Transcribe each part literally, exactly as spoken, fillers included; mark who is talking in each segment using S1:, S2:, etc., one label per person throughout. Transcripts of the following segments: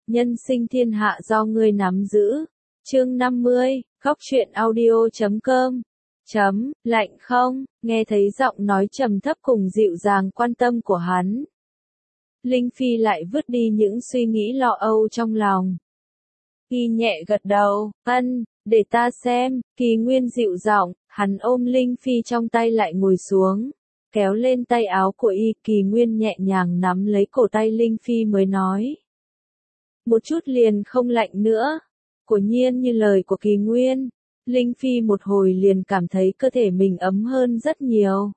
S1: nhân sinh thiên hạ do ngươi nắm giữ. Chương năm mươi, góc truyện audio chấm com. Chấm, lạnh không, nghe thấy giọng nói trầm thấp cùng dịu dàng quan tâm của hắn. Linh Phi lại vứt đi những suy nghĩ lo âu trong lòng. Y nhẹ gật đầu, ân, để ta xem, Kỳ Nguyên dịu giọng, hắn ôm Linh Phi trong tay lại ngồi xuống, kéo lên tay áo của y, Kỳ Nguyên nhẹ nhàng nắm lấy cổ tay Linh Phi mới nói. Một chút liền không lạnh nữa, quả nhiên như lời của Kỳ Nguyên, Linh Phi một hồi liền cảm thấy cơ thể mình ấm hơn rất nhiều.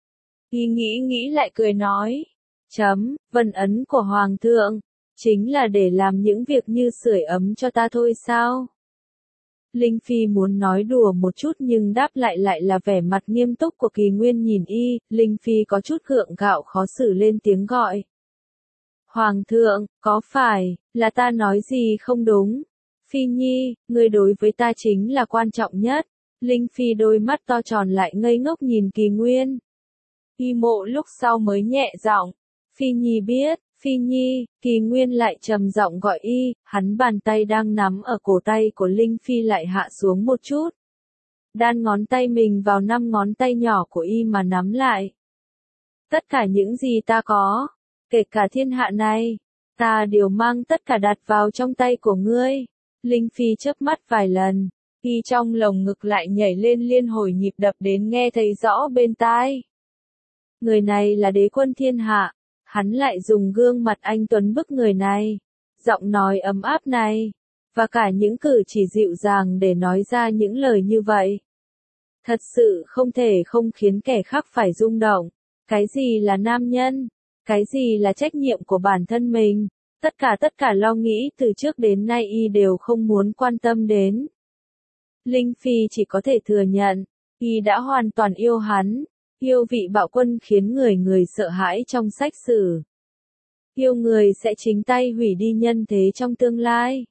S1: Y nghĩ nghĩ lại cười nói, chấm, vân ấn của Hoàng thượng, chính là để làm những việc như sưởi ấm cho ta thôi sao? Linh Phi muốn nói đùa một chút nhưng đáp lại lại là vẻ mặt nghiêm túc của Kỳ Nguyên nhìn y, Linh Phi có chút gượng gạo khó xử lên tiếng gọi. Hoàng thượng, có phải, là ta nói gì không đúng? Phi Nhi, người đối với ta chính là quan trọng nhất. Linh Phi đôi mắt to tròn lại ngây ngốc nhìn Kỳ Nguyên. Y mộ lúc sau mới nhẹ giọng, Phi Nhi biết. Phi Nhi, Kỳ Nguyên lại trầm giọng gọi y, hắn bàn tay đang nắm ở cổ tay của Linh Phi lại hạ xuống một chút. Đan ngón tay mình vào năm ngón tay nhỏ của y mà nắm lại. Tất cả những gì ta có, kể cả thiên hạ này, ta đều mang tất cả đặt vào trong tay của ngươi. Linh Phi chớp mắt vài lần, y trong lồng ngực lại nhảy lên liên hồi nhịp đập đến nghe thấy rõ bên tai. Người này là đế quân thiên hạ. Hắn lại dùng gương mặt anh tuấn bức người này, giọng nói ấm áp này, và cả những cử chỉ dịu dàng để nói ra những lời như vậy. Thật sự không thể không khiến kẻ khác phải rung động. Cái gì là nam nhân? Cái gì là trách nhiệm của bản thân mình? Tất cả tất cả lo nghĩ từ trước đến nay y đều không muốn quan tâm đến. Linh Phi chỉ có thể thừa nhận, y đã hoàn toàn yêu hắn. Yêu vị bạo quân khiến người người sợ hãi trong sách sử. Yêu người sẽ chính tay hủy đi nhân thế trong tương lai.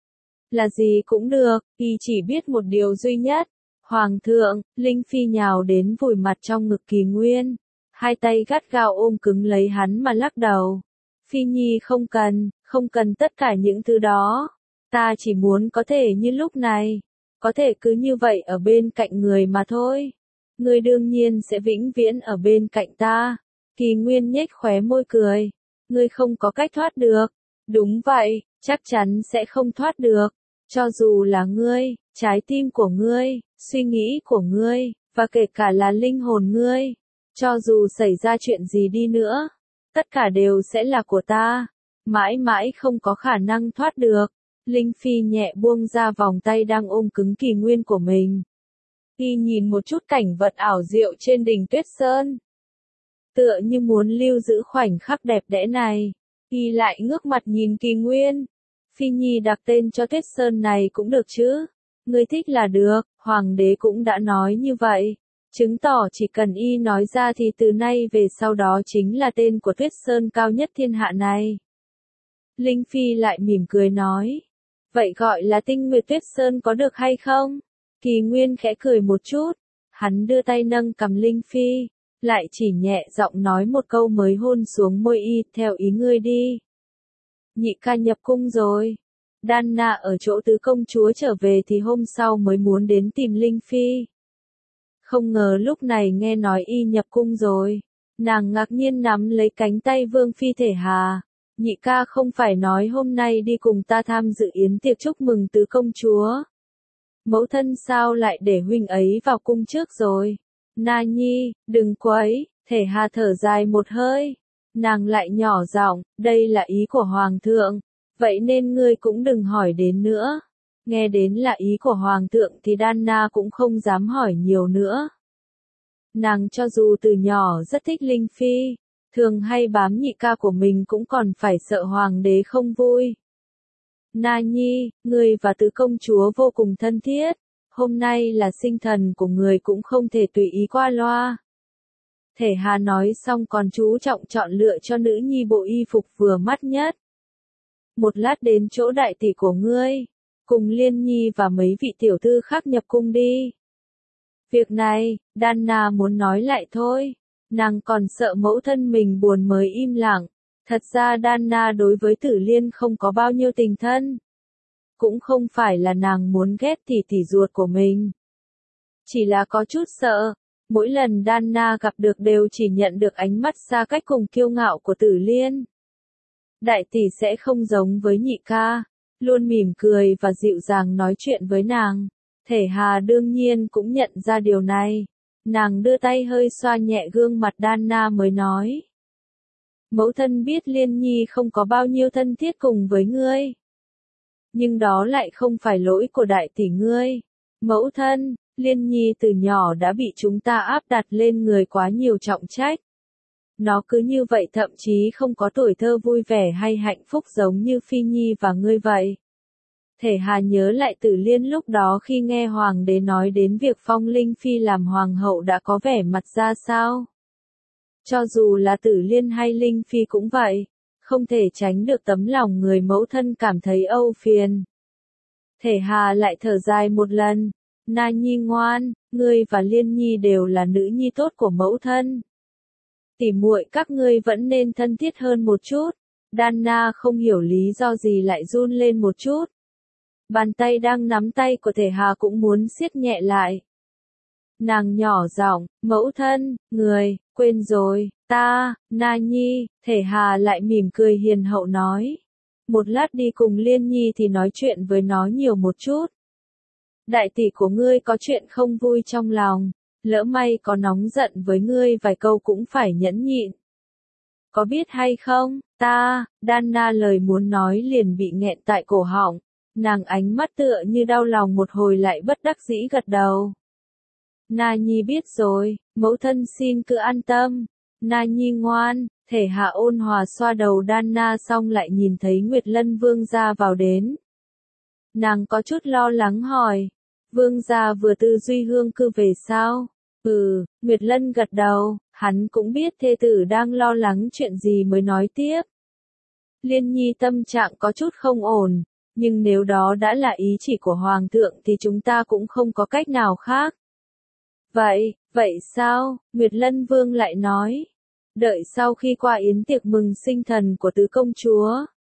S1: Là gì cũng được, y chỉ biết một điều duy nhất. Hoàng thượng, Linh Phi nhào đến vùi mặt trong ngực Kỳ Nguyên. Hai tay gắt gao ôm cứng lấy hắn mà lắc đầu. Phi Nhi không cần, không cần tất cả những thứ đó. Ta chỉ muốn có thể như lúc này. Có thể cứ như vậy ở bên cạnh người mà thôi. Ngươi đương nhiên sẽ vĩnh viễn ở bên cạnh ta. Kỳ Nguyên nhếch khóe môi cười. Ngươi không có cách thoát được. Đúng vậy, chắc chắn sẽ không thoát được. Cho dù là ngươi, trái tim của ngươi, suy nghĩ của ngươi, và kể cả là linh hồn ngươi. Cho dù xảy ra chuyện gì đi nữa, tất cả đều sẽ là của ta. Mãi mãi không có khả năng thoát được. Linh Phi nhẹ buông ra vòng tay đang ôm cứng Kỳ Nguyên của mình. Y nhìn một chút cảnh vật ảo diệu trên đỉnh Tuyết Sơn. Tựa như muốn lưu giữ khoảnh khắc đẹp đẽ này. Y lại ngước mặt nhìn Kỳ Nguyên. Phi Nhi đặt tên cho Tuyết Sơn này cũng được chứ. Ngươi thích là được, Hoàng đế cũng đã nói như vậy. Chứng tỏ chỉ cần y nói ra thì từ nay về sau đó chính là tên của Tuyết Sơn cao nhất thiên hạ này. Linh Phi lại mỉm cười nói. Vậy gọi là Tinh Nguyệt Tuyết Sơn có được hay không? Kỳ Nguyên khẽ cười một chút, hắn đưa tay nâng cằm Linh Phi, lại chỉ nhẹ giọng nói một câu mới hôn xuống môi y, theo ý ngươi đi. Nhị ca nhập cung rồi. Đan Na ở chỗ tứ công chúa trở về thì hôm sau mới muốn đến tìm Linh Phi. Không ngờ lúc này nghe nói y nhập cung rồi, nàng ngạc nhiên nắm lấy cánh tay Vương Phi Thể Hà. Nhị ca không phải nói hôm nay đi cùng ta tham dự yến tiệc chúc mừng tứ công chúa. Mẫu thân sao lại để huynh ấy vào cung trước rồi? Na Nhi, đừng quấy, Thể Hà thở dài một hơi. Nàng lại nhỏ giọng, đây là ý của Hoàng thượng, vậy nên ngươi cũng đừng hỏi đến nữa. Nghe đến là ý của Hoàng thượng thì Đan Na cũng không dám hỏi nhiều nữa. Nàng cho dù từ nhỏ rất thích Linh Phi, thường hay bám nhị ca của mình cũng còn phải sợ Hoàng đế không vui. Na Nhi, ngươi và tứ công chúa vô cùng thân thiết, hôm nay là sinh thần của người cũng không thể tùy ý qua loa. Thể Hà nói xong còn chú trọng chọn lựa cho nữ nhi bộ y phục vừa mắt nhất. Một lát đến chỗ đại tỷ của ngươi, cùng Liên Nhi và mấy vị tiểu thư khác nhập cung đi. Việc này, Đan Na muốn nói lại thôi, nàng còn sợ mẫu thân mình buồn mới im lặng. Thật ra Đanna đối với Tử Liên không có bao nhiêu tình thân. Cũng không phải là nàng muốn ghét tỷ tỷ ruột của mình. Chỉ là có chút sợ. Mỗi lần Đanna gặp được đều chỉ nhận được ánh mắt xa cách cùng kiêu ngạo của Tử Liên. Đại tỷ sẽ không giống với nhị ca, luôn mỉm cười và dịu dàng nói chuyện với nàng. Thể Hà đương nhiên cũng nhận ra điều này. Nàng đưa tay hơi xoa nhẹ gương mặt Đanna mới nói. Mẫu thân biết Liên Nhi không có bao nhiêu thân thiết cùng với ngươi. Nhưng đó lại không phải lỗi của đại tỷ ngươi. Mẫu thân, Liên Nhi từ nhỏ đã bị chúng ta áp đặt lên người quá nhiều trọng trách. Nó cứ như vậy thậm chí không có tuổi thơ vui vẻ hay hạnh phúc giống như Phi Nhi và ngươi vậy. Thể Hà nhớ lại Tử Liên lúc đó khi nghe Hoàng đế nói đến việc phong Linh Phi làm Hoàng hậu đã có vẻ mặt ra sao. Cho dù là Tử Liên hay Linh Phi cũng vậy, không thể tránh được tấm lòng người mẫu thân cảm thấy âu phiền. Thể Hà lại thở dài một lần, Na Nhi ngoan, ngươi và Liên Nhi đều là nữ nhi tốt của mẫu thân. Tỉ muội các ngươi vẫn nên thân thiết hơn một chút. Đanna không hiểu lý do gì lại run lên một chút. Bàn tay đang nắm tay của Thể Hà cũng muốn siết nhẹ lại. Nàng nhỏ giọng, mẫu thân, người, quên rồi, ta, Na Nhi. Thể Hà lại mỉm cười hiền hậu nói. Một lát đi cùng Liên Nhi thì nói chuyện với nó nhiều một chút. Đại tỷ của ngươi có chuyện không vui trong lòng, lỡ may có nóng giận với ngươi vài câu cũng phải nhẫn nhịn. Có biết hay không, ta, Đanna lời muốn nói liền bị nghẹn tại cổ họng, nàng ánh mắt tựa như đau lòng một hồi lại bất đắc dĩ gật đầu. Na Nhi biết rồi, mẫu thân xin cứ an tâm. Na Nhi ngoan. Thể Hạ ôn hòa xoa đầu Đanna xong lại nhìn thấy Nguyệt Lân vương gia vào đến. Nàng có chút lo lắng hỏi, vương gia vừa từ Duy Hương cư về sao? Ừ, Nguyệt Lân gật đầu, hắn cũng biết thê tử đang lo lắng chuyện gì mới nói tiếp. Liên Nhi tâm trạng có chút không ổn, nhưng nếu đó đã là ý chỉ của Hoàng thượng thì chúng ta cũng không có cách nào khác. Vậy, vậy sao? Nguyệt Lân vương lại nói. Đợi sau khi qua yến tiệc mừng sinh thần của tứ công chúa,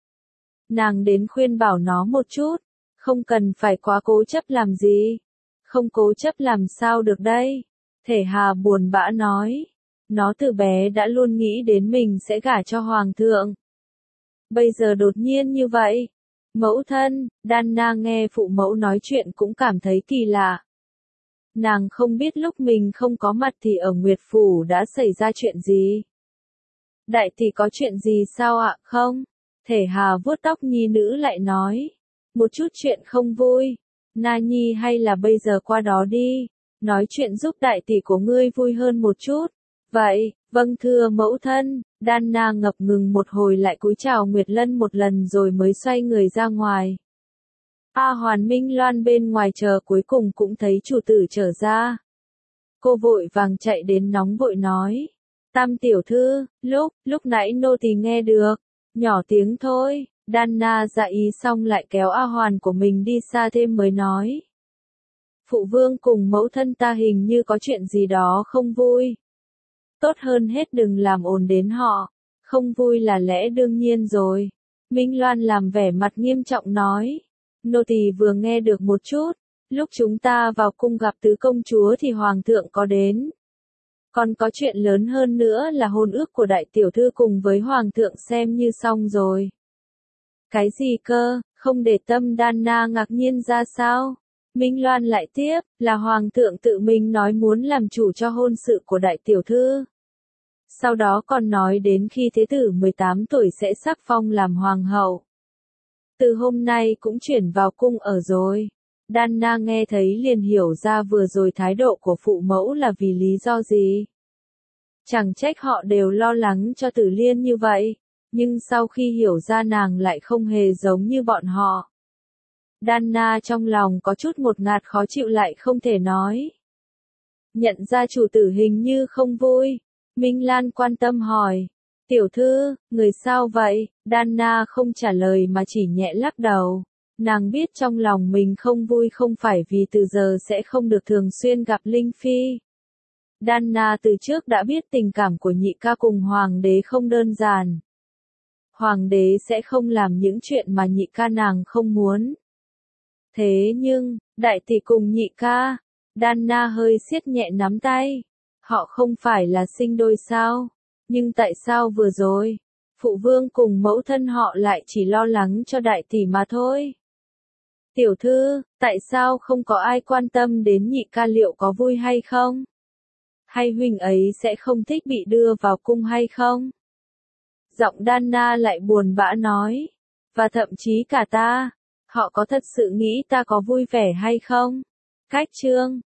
S1: nàng đến khuyên bảo nó một chút, không cần phải quá cố chấp làm gì. Không cố chấp làm sao được đây? Thể Hà buồn bã nói. Nó từ bé đã luôn nghĩ đến mình sẽ gả cho Hoàng thượng. Bây giờ đột nhiên như vậy. Mẫu thân, Đanna nghe phụ mẫu nói chuyện cũng cảm thấy kỳ lạ. Nàng không biết lúc mình không có mặt thì ở Nguyệt Phủ đã xảy ra chuyện gì. Đại tỷ có chuyện gì sao ạ, không? Thể Hà vuốt tóc nhi nữ lại nói. Một chút chuyện không vui. Na Nhi hay là bây giờ qua đó đi. Nói chuyện giúp đại tỷ của ngươi vui hơn một chút. Vậy, vâng thưa mẫu thân. Đanna ngập ngừng một hồi lại cúi chào Nguyệt Lân một lần rồi mới xoay người ra ngoài. A Hoàn Minh Loan bên ngoài chờ cuối cùng cũng thấy chủ tử trở ra. Cô vội vàng chạy đến nóng vội nói. Tam tiểu thư, lúc, lúc nãy nô tỳ nghe được. Nhỏ tiếng thôi. Đanna dạ ý xong lại kéo A Hoàn của mình đi xa thêm mới nói. Phụ vương cùng mẫu thân ta hình như có chuyện gì đó không vui. Tốt hơn hết đừng làm ồn đến họ. Không vui là lẽ đương nhiên rồi. Minh Loan làm vẻ mặt nghiêm trọng nói. Nô tỳ vừa nghe được một chút. Lúc chúng ta vào cung gặp tứ công chúa thì Hoàng thượng có đến. Còn có chuyện lớn hơn nữa là hôn ước của đại tiểu thư cùng với Hoàng thượng xem như xong rồi. Cái gì cơ, không để tâm Đanna ngạc nhiên ra sao? Minh Loan lại tiếp, là Hoàng thượng tự mình nói muốn làm chủ cho hôn sự của đại tiểu thư. Sau đó còn nói đến khi thế tử mười tám tuổi sẽ sắc phong làm Hoàng hậu. Từ hôm nay cũng chuyển vào cung ở rồi. Đanna nghe thấy liền hiểu ra vừa rồi thái độ của phụ mẫu là vì lý do gì. Chẳng trách họ đều lo lắng cho Tử Liên như vậy, nhưng sau khi hiểu ra nàng lại không hề giống như bọn họ. Đanna trong lòng có chút một ngạt khó chịu lại không thể nói. Nhận ra chủ tử hình như không vui, Minh Lan quan tâm hỏi. Tiểu thư, người sao vậy? Đanna không trả lời mà chỉ nhẹ lắc đầu. Nàng biết trong lòng mình không vui không phải vì từ giờ sẽ không được thường xuyên gặp Linh Phi. Đanna từ trước đã biết tình cảm của nhị ca cùng Hoàng đế không đơn giản. Hoàng đế sẽ không làm những chuyện mà nhị ca nàng không muốn. Thế nhưng, đại tỷ cùng nhị ca, Đanna hơi siết nhẹ nắm tay. Họ không phải là sinh đôi sao? Nhưng tại sao vừa rồi, phụ vương cùng mẫu thân họ lại chỉ lo lắng cho đại tỷ mà thôi? Tiểu thư, tại sao không có ai quan tâm đến nhị ca liệu có vui hay không? Hay huynh ấy sẽ không thích bị đưa vào cung hay không? Giọng Đanna lại buồn bã nói. Và thậm chí cả ta, họ có thật sự nghĩ ta có vui vẻ hay không? Cách chương